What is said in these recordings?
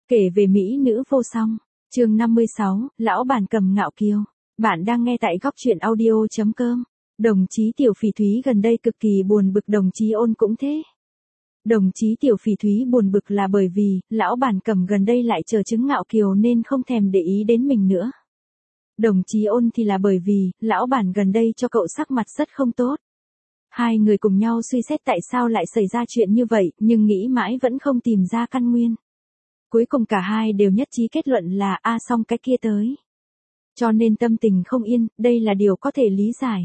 Kể về mỹ nữ vô song. Chương 56, lão bản cầm ngạo kiêu. Bạn đang nghe tại góc truyện audio.com. Đồng chí Tiểu Phỉ Thúy gần đây cực kỳ buồn bực, đồng chí Ôn cũng thế. Đồng chí Tiểu Phỉ Thúy buồn bực là bởi vì lão bản cầm gần đây lại chờ chứng ngạo kiều nên không thèm để ý đến mình nữa. Đồng chí Ôn thì là bởi vì lão bản gần đây cho cậu sắc mặt rất không tốt. Hai người cùng nhau suy xét tại sao lại xảy ra chuyện như vậy, nhưng nghĩ mãi vẫn không tìm ra căn nguyên. Cuối cùng cả hai đều nhất trí kết luận là xong cái kia tới. Cho nên tâm tình không yên, đây là điều có thể lý giải.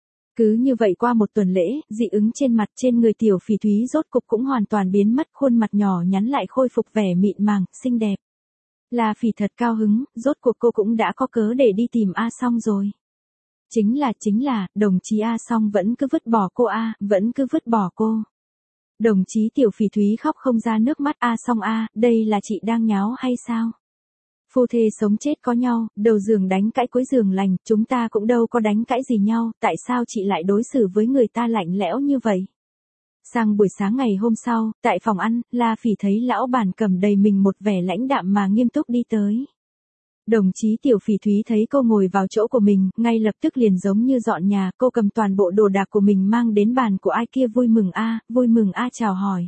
Cứ như vậy qua một tuần lễ, dị ứng trên mặt trên người Tiểu Phỉ Thúy rốt cục cũng hoàn toàn biến mất, khuôn mặt nhỏ nhắn lại khôi phục vẻ mịn màng, xinh đẹp. La Phỉ thật cao hứng, rốt cuộc cô cũng đã có cớ để đi tìm A Song rồi. Chính là, đồng chí A Song vẫn cứ vứt bỏ cô vẫn cứ vứt bỏ cô. Đồng chí Tiểu Phỉ Thúy khóc không ra nước mắt. A Song đây là chị đang nháo hay sao? Phu thê sống chết có nhau, đầu giường đánh cãi cuối giường lành, chúng ta cũng đâu có đánh cãi gì nhau, tại sao chị lại đối xử với người ta lạnh lẽo như vậy? Sang buổi sáng ngày hôm sau, tại phòng ăn, La Phỉ thấy lão bản cầm đầy mình một vẻ lãnh đạm mà nghiêm túc đi tới. Đồng chí Tiểu Phỉ Thúy thấy cô ngồi vào chỗ của mình, ngay lập tức liền giống như dọn nhà, cô cầm toàn bộ đồ đạc của mình mang đến bàn của ai kia. Vui mừng chào hỏi.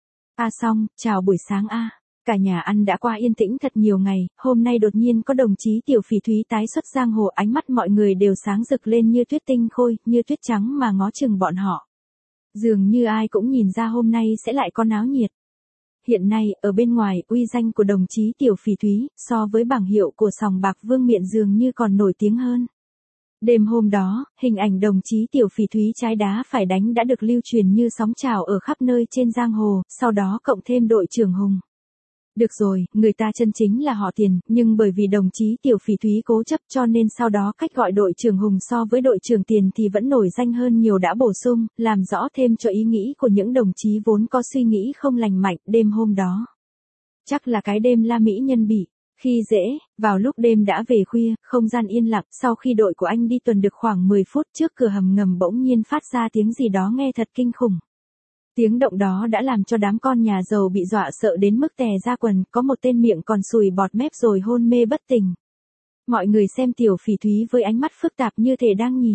A Song, chào buổi sáng Cả nhà ăn đã qua yên tĩnh thật nhiều ngày, hôm nay đột nhiên có đồng chí Tiểu Phỉ Thúy tái xuất giang hồ, ánh mắt mọi người đều sáng rực lên như tuyết tinh khôi, như tuyết trắng mà ngó chừng bọn họ. Dường như ai cũng nhìn ra hôm nay sẽ lại có náo nhiệt. Hiện nay, ở bên ngoài, uy danh của đồng chí Tiểu Phỉ Thúy, so với bảng hiệu của sòng bạc Vương Miện dường như còn nổi tiếng hơn. Đêm hôm đó, hình ảnh đồng chí Tiểu Phỉ Thúy trái đá phải đánh đã được lưu truyền như sóng trào ở khắp nơi trên giang hồ, sau đó cộng thêm đội trưởng Hùng. Được rồi, người ta chân chính là họ Tiền, nhưng bởi vì đồng chí Tiểu Phỉ Thúy cố chấp cho nên sau đó cách gọi đội trưởng Hùng so với đội trưởng Tiền thì vẫn nổi danh hơn nhiều, đã bổ sung, làm rõ thêm cho ý nghĩ của những đồng chí vốn có suy nghĩ không lành mạnh. Đêm hôm đó, chắc là cái đêm La Mỹ Nhân bị khi dễ, vào lúc đêm đã về khuya, không gian yên lặng, sau khi đội của anh đi tuần được khoảng 10 phút, trước cửa hầm ngầm bỗng nhiên phát ra tiếng gì đó nghe thật kinh khủng. Tiếng động đó đã làm cho đám con nhà giàu bị dọa sợ đến mức tè ra quần, có một tên miệng còn sùi bọt mép rồi hôn mê bất tỉnh. Mọi người xem Tiểu Phỉ Thúy với ánh mắt phức tạp như thể đang nhìn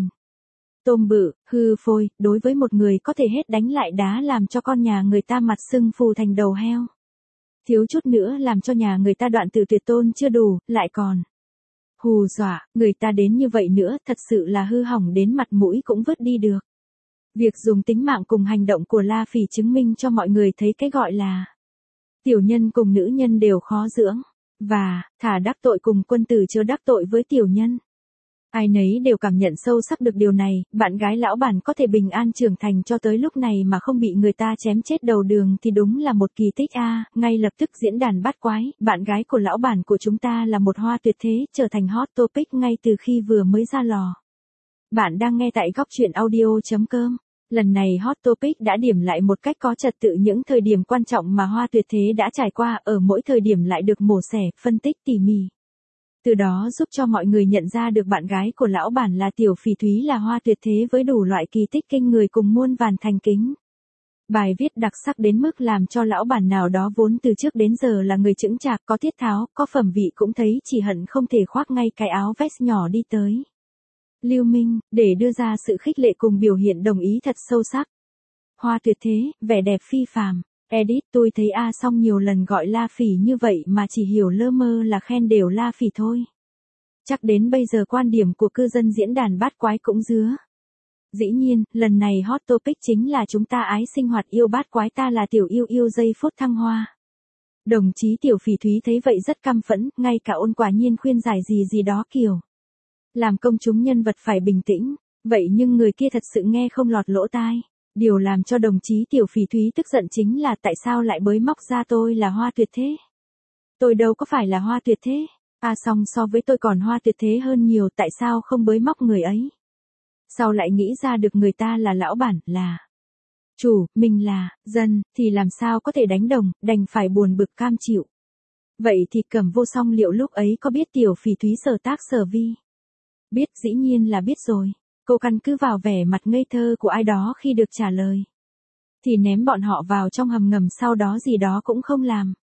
tôm bự, hư phôi, đối với một người có thể hết đánh lại đá làm cho con nhà người ta mặt sưng phù thành đầu heo. Thiếu chút nữa làm cho nhà người ta đoạn tử tuyệt tôn chưa đủ, lại còn hù dọa, người ta đến như vậy nữa, thật sự là hư hỏng đến mặt mũi cũng vứt đi được. Việc dùng tính mạng cùng hành động của La Phỉ chứng minh cho mọi người thấy cái gọi là tiểu nhân cùng nữ nhân đều khó dưỡng, và thà đắc tội cùng quân tử chớ đắc tội với tiểu nhân. Ai nấy đều cảm nhận sâu sắc được điều này, bạn gái lão bản có thể bình an trưởng thành cho tới lúc này mà không bị người ta chém chết đầu đường thì đúng là một kỳ tích Ngay lập tức diễn đàn bát quái, bạn gái của lão bản của chúng ta là một hoa tuyệt thế, trở thành hot topic ngay từ khi vừa mới ra lò. Bạn đang nghe tại góc truyện audio.com. Lần này hot topic đã điểm lại một cách có trật tự những thời điểm quan trọng mà hoa tuyệt thế đã trải qua, ở mỗi thời điểm lại được mổ xẻ, phân tích tỉ mỉ. Từ đó giúp cho mọi người nhận ra được bạn gái của lão bản là Tiểu Phỉ Thúy là hoa tuyệt thế với đủ loại kỳ tích kinh người cùng muôn vàn thành kính. Bài viết đặc sắc đến mức làm cho lão bản nào đó vốn từ trước đến giờ là người chững chạc, có thiết tháo, có phẩm vị cũng thấy chỉ hận không thể khoác ngay cái áo vest nhỏ đi tới Lưu Minh, để đưa ra sự khích lệ cùng biểu hiện đồng ý thật sâu sắc. Hoa tuyệt thế, vẻ đẹp phi phàm. Edit, tôi thấy A Song nhiều lần gọi La Phỉ như vậy mà chỉ hiểu lơ mơ là khen đều La Phỉ thôi. Chắc đến bây giờ quan điểm của cư dân diễn đàn bát quái cũng dứa. Dĩ nhiên, lần này hot topic chính là chúng ta ái sinh hoạt yêu bát quái, ta là Tiểu yêu giây phút thăng hoa. Đồng chí Tiểu Phỉ Thúy thấy vậy rất căm phẫn, ngay cả Ôn quả nhiên khuyên giải gì đó kiểu làm công chúng nhân vật phải bình tĩnh, vậy nhưng người kia thật sự nghe không lọt lỗ tai. Điều làm cho đồng chí Tiểu Phỉ Thúy tức giận chính là tại sao lại bới móc ra tôi là hoa tuyệt thế. Tôi đâu có phải là hoa tuyệt thế. Song so với tôi còn hoa tuyệt thế hơn nhiều, tại sao không bới móc người ấy? Sau lại nghĩ ra được người ta là lão bản, là chủ, mình là dân, thì làm sao có thể đánh đồng, đành phải buồn bực cam chịu. Vậy thì Cẩm Vô Song liệu lúc ấy có biết Tiểu Phỉ Thúy sở tác sở vi? Biết, dĩ nhiên là biết rồi. Cô căn cứ vào vẻ mặt ngây thơ của ai đó khi được trả lời thì ném bọn họ vào trong hầm ngầm, sau đó gì đó cũng không làm.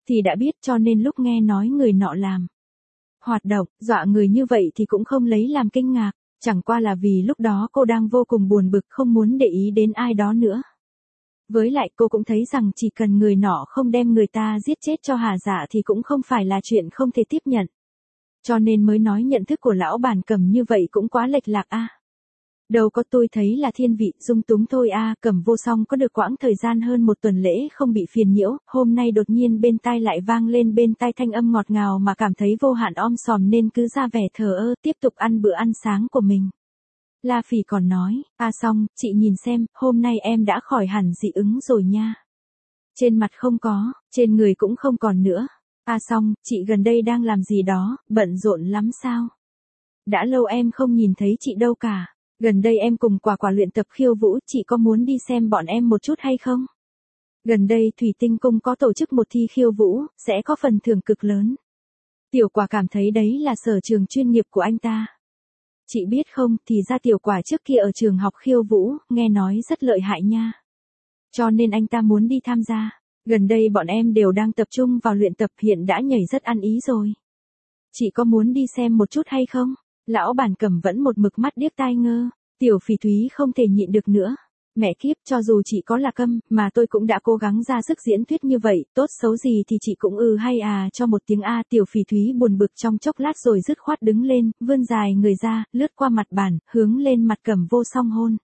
Thì đã biết cho nên lúc nghe nói người nọ làm hoạt động, dọa người như vậy thì cũng không lấy làm kinh ngạc, chẳng qua là vì lúc đó cô đang vô cùng buồn bực không muốn để ý đến ai đó nữa. Với lại cô cũng thấy rằng chỉ cần người nọ không đem người ta giết chết cho hà dạ thì cũng không phải là chuyện không thể tiếp nhận. Cho nên mới nói nhận thức của lão bản Cẩm như vậy cũng quá lệch lạc a. Đâu có, tôi thấy là thiên vị dung túng thôi a. Cẩm Vô Song có được quãng thời gian hơn một tuần lễ không bị phiền nhiễu, hôm nay đột nhiên bên tai lại vang lên bên tai thanh âm ngọt ngào mà cảm thấy vô hạn om sòm nên cứ ra vẻ thờ ơ tiếp tục ăn bữa ăn sáng của mình. La Phỉ còn nói, Song, chị nhìn xem, hôm nay em đã khỏi hẳn dị ứng rồi nha. Trên mặt không có, trên người cũng không còn nữa. Song, chị gần đây đang làm gì đó, bận rộn lắm sao? Đã lâu em không nhìn thấy chị đâu cả. Gần đây em cùng Quả Quả luyện tập khiêu vũ, chị có muốn đi xem bọn em một chút hay không? Gần đây Thủy Tinh Cung có tổ chức một thi khiêu vũ, sẽ có phần thưởng cực lớn. Tiểu Quả cảm thấy đấy là sở trường chuyên nghiệp của anh ta. Chị biết không, thì ra Tiểu Quả trước kia ở trường học khiêu vũ, nghe nói rất lợi hại nha. Cho nên anh ta muốn đi tham gia. Gần đây bọn em đều đang tập trung vào luyện tập, hiện đã nhảy rất ăn ý rồi. Chị có muốn đi xem một chút hay không? Lão bản Cẩm vẫn một mực mắt điếc tai ngơ. Tiểu Phỉ Thúy không thể nhịn được nữa. Mẹ kiếp, cho dù chị có là câm, mà tôi cũng đã cố gắng ra sức diễn thuyết như vậy, tốt xấu gì thì chị cũng hay cho một tiếng a. Tiểu Phỉ Thúy buồn bực trong chốc lát rồi dứt khoát đứng lên, vươn dài người ra, lướt qua mặt bàn, hướng lên mặt Cẩm Vô Song hôn.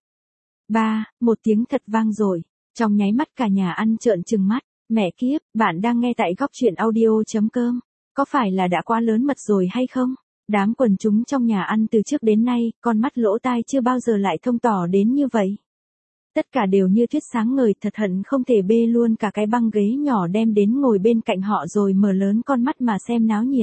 Một tiếng thật vang rồi. Trong nháy mắt cả nhà ăn trợn trừng mắt. Mẹ kiếp, bạn đang nghe tại góc truyện audio.com. Có phải là đã quá lớn mật rồi hay không? Đám quần chúng trong nhà ăn từ trước đến nay, con mắt lỗ tai chưa bao giờ lại thông tỏ đến như vậy. Tất cả đều như thuyết sáng ngời, thật hận không thể bê luôn cả cái băng ghế nhỏ đem đến ngồi bên cạnh họ rồi mở lớn con mắt mà xem náo nhiệt.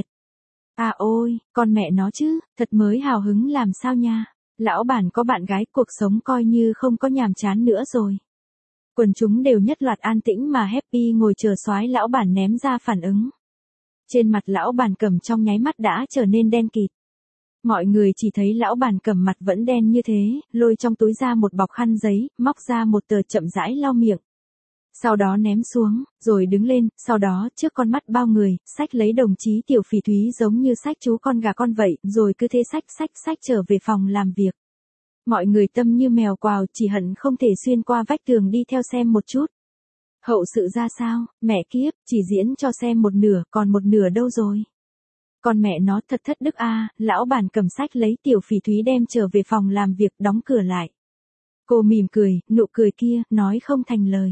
Ôi, con mẹ nó chứ, thật mới hào hứng làm sao nha. Lão bản có bạn gái, cuộc sống coi như không có nhàm chán nữa rồi. Quần chúng đều nhất loạt an tĩnh mà happy ngồi chờ soái lão bản ném ra phản ứng. Trên mặt lão bản Cẩm trong nháy mắt đã trở nên đen kịt. Mọi người chỉ thấy lão bản Cẩm mặt vẫn đen như thế, lôi trong túi ra một bọc khăn giấy, móc ra một tờ chậm rãi lau miệng. Sau đó ném xuống, rồi đứng lên, sau đó trước con mắt bao người, xách lấy đồng chí Tiểu Phỉ Thúy giống như xách chú con gà con vậy, rồi cứ thế xách trở về phòng làm việc. Mọi người tâm như mèo quào, chỉ hận không thể xuyên qua vách tường đi theo xem một chút. Hậu sự ra sao, mẹ kiếp, chỉ diễn cho xem một nửa, còn một nửa đâu rồi? Con mẹ nó thật thất đức a. Lão bản Cẩm sách lấy Tiểu Phỉ Thúy đem trở về phòng làm việc, đóng cửa lại. Cô mỉm cười, nụ cười kia, nói không thành lời.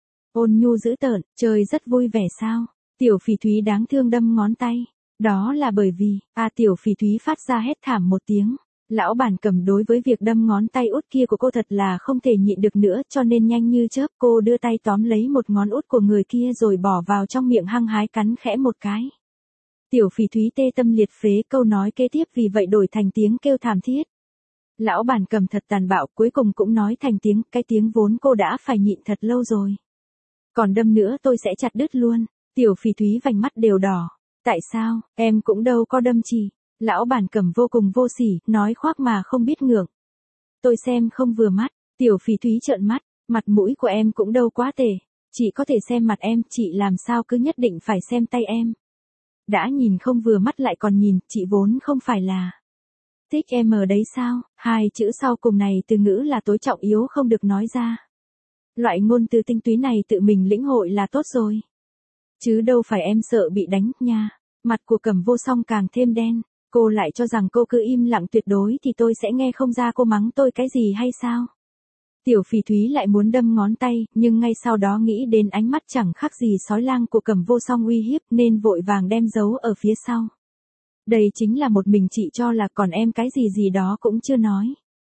Ôn nhu dữ tợn, chơi rất vui vẻ sao? Tiểu Phỉ Thúy đáng thương đâm ngón tay. Đó là bởi vì, Tiểu Phỉ Thúy phát ra hét thảm một tiếng. Lão bản Cẩm đối với việc đâm ngón tay út kia của cô thật là không thể nhịn được nữa, cho nên nhanh như chớp cô đưa tay tóm lấy một ngón út của người kia rồi bỏ vào trong miệng hăng hái cắn khẽ một cái. Tiểu Phỉ Thúy tê tâm liệt phế, câu nói kế tiếp vì vậy đổi thành tiếng kêu thảm thiết. Lão bản Cẩm thật tàn bạo, cuối cùng cũng nói thành tiếng, cái tiếng vốn cô đã phải nhịn thật lâu rồi. Còn đâm nữa tôi sẽ chặt đứt luôn. Tiểu Phỉ Thúy vành mắt đều đỏ. Tại sao, em cũng đâu có đâm chị. Lão bản Cẩm vô cùng vô sỉ, nói khoác mà không biết ngượng. Tôi xem không vừa mắt. Tiểu Phỉ Thúy trợn mắt, mặt mũi của em cũng đâu quá tệ. Chị có thể xem mặt em, chị làm sao cứ nhất định phải xem tay em. Đã nhìn không vừa mắt lại còn nhìn, chị vốn không phải là thích em ở đấy sao? Hai chữ sau cùng này từ ngữ là tối trọng yếu không được nói ra. Loại ngôn từ tinh túy này tự mình lĩnh hội là tốt rồi. Chứ đâu phải em sợ bị đánh nha. Mặt của Cẩm Vô Song càng thêm đen. Cô lại cho rằng cô cứ im lặng tuyệt đối thì tôi sẽ nghe không ra cô mắng tôi cái gì hay sao? Tiểu Phỉ Thúy lại muốn đâm ngón tay, nhưng ngay sau đó nghĩ đến ánh mắt chẳng khác gì sói lang của Cẩm Vô Song uy hiếp nên vội vàng đem giấu ở phía sau. Đây chính là một mình chị cho là, còn em cái gì đó cũng chưa nói.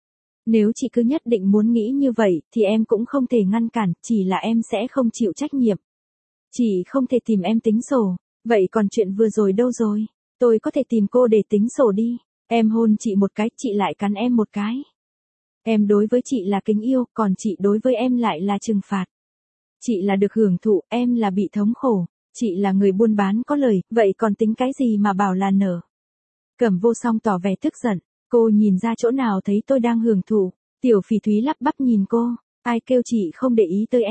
Nếu chị cứ nhất định muốn nghĩ như vậy thì em cũng không thể ngăn cản, chỉ là em sẽ không chịu trách nhiệm. Chị không thể tìm em tính sổ, vậy còn chuyện vừa rồi đâu rồi? Tôi có thể tìm cô để tính sổ đi. Em hôn chị một cái, chị lại cắn em một cái. Em đối với chị là kính yêu, còn chị đối với em lại là trừng phạt. Chị là được hưởng thụ, em là bị thống khổ. Chị là người buôn bán có lời, vậy còn tính cái gì mà bảo là nở? Cẩm Vô Song tỏ vẻ tức giận. Cô nhìn ra chỗ nào thấy tôi đang hưởng thụ? Tiểu Phỉ Thúy lắp bắp nhìn cô. Ai kêu chị không để ý tới em?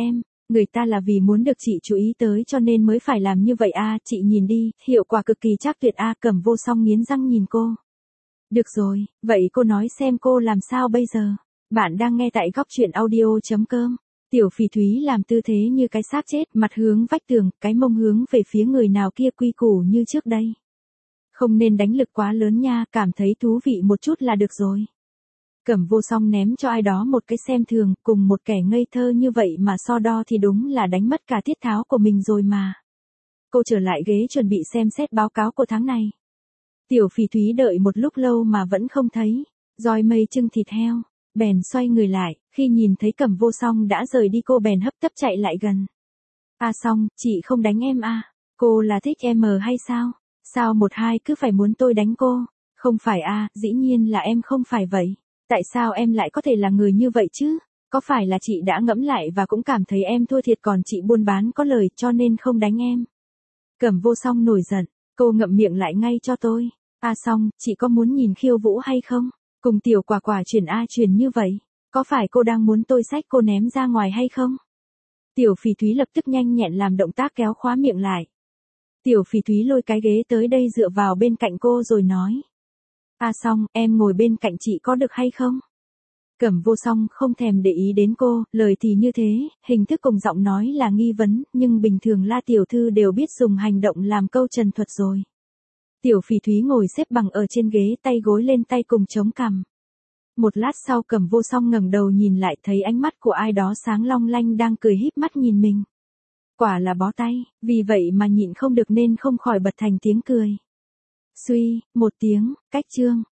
người ta là vì muốn được chị chú ý tới cho nên mới phải làm như vậy à, chị nhìn đi, hiệu quả cực kỳ chắc tuyệt à, Cẩm Vô Song nghiến răng nhìn cô. Được rồi, vậy cô nói xem cô làm sao bây giờ? Bạn đang nghe tại góc truyện audio.com. Tiểu Phỉ Thúy làm tư thế như cái xác chết, mặt hướng vách tường, cái mông hướng về phía người nào kia quy củ như trước đây. Không nên đánh lực quá lớn nha, cảm thấy thú vị một chút là được rồi. Cẩm Vô Song ném cho ai đó một cái xem thường, cùng một kẻ ngây thơ như vậy mà so đo thì đúng là đánh mất cả tiết tháo của mình rồi mà. Cô trở lại ghế chuẩn bị xem xét báo cáo của tháng này. Tiểu Phỉ Thúy đợi một lúc lâu mà vẫn không thấy, roi mây chưng thịt heo, bèn xoay người lại, khi nhìn thấy Cẩm Vô Song đã rời đi cô bèn hấp tấp chạy lại gần. À Song, chị không đánh em à, cô là thích em hay sao? Sao một hai cứ phải muốn tôi đánh cô? Không phải à, dĩ nhiên là em không phải vậy. Tại sao em lại có thể là người như vậy chứ? Có phải là chị đã ngẫm lại và cũng cảm thấy em thua thiệt còn chị buôn bán có lời cho nên không đánh em? Cẩm Vô Song nổi giận, cô ngậm miệng lại ngay cho tôi. À Song, chị có muốn nhìn khiêu vũ hay không? Cùng tiểu quả quả chuyển chuyển như vậy. Có phải cô đang muốn tôi xách cô ném ra ngoài hay không? Tiểu Phỉ Thúy lập tức nhanh nhẹn làm động tác kéo khóa miệng lại. Tiểu Phỉ Thúy lôi cái ghế tới đây dựa vào bên cạnh cô rồi nói. À Song, em ngồi bên cạnh chị có được hay không? Cẩm Vô Song không thèm để ý đến cô, lời thì như thế, hình thức cùng giọng nói là nghi vấn, nhưng bình thường La tiểu thư đều biết dùng hành động làm câu trần thuật rồi. Tiểu Phỉ Thúy ngồi xếp bằng ở trên ghế, tay gối lên tay cùng chống cằm. Một lát sau Cẩm Vô Song ngẩng đầu nhìn lại thấy ánh mắt của ai đó sáng long lanh đang cười híp mắt nhìn mình. Quả là bó tay, vì vậy mà nhịn không được nên không khỏi bật thành tiếng cười. Suy, một tiếng, cách chương.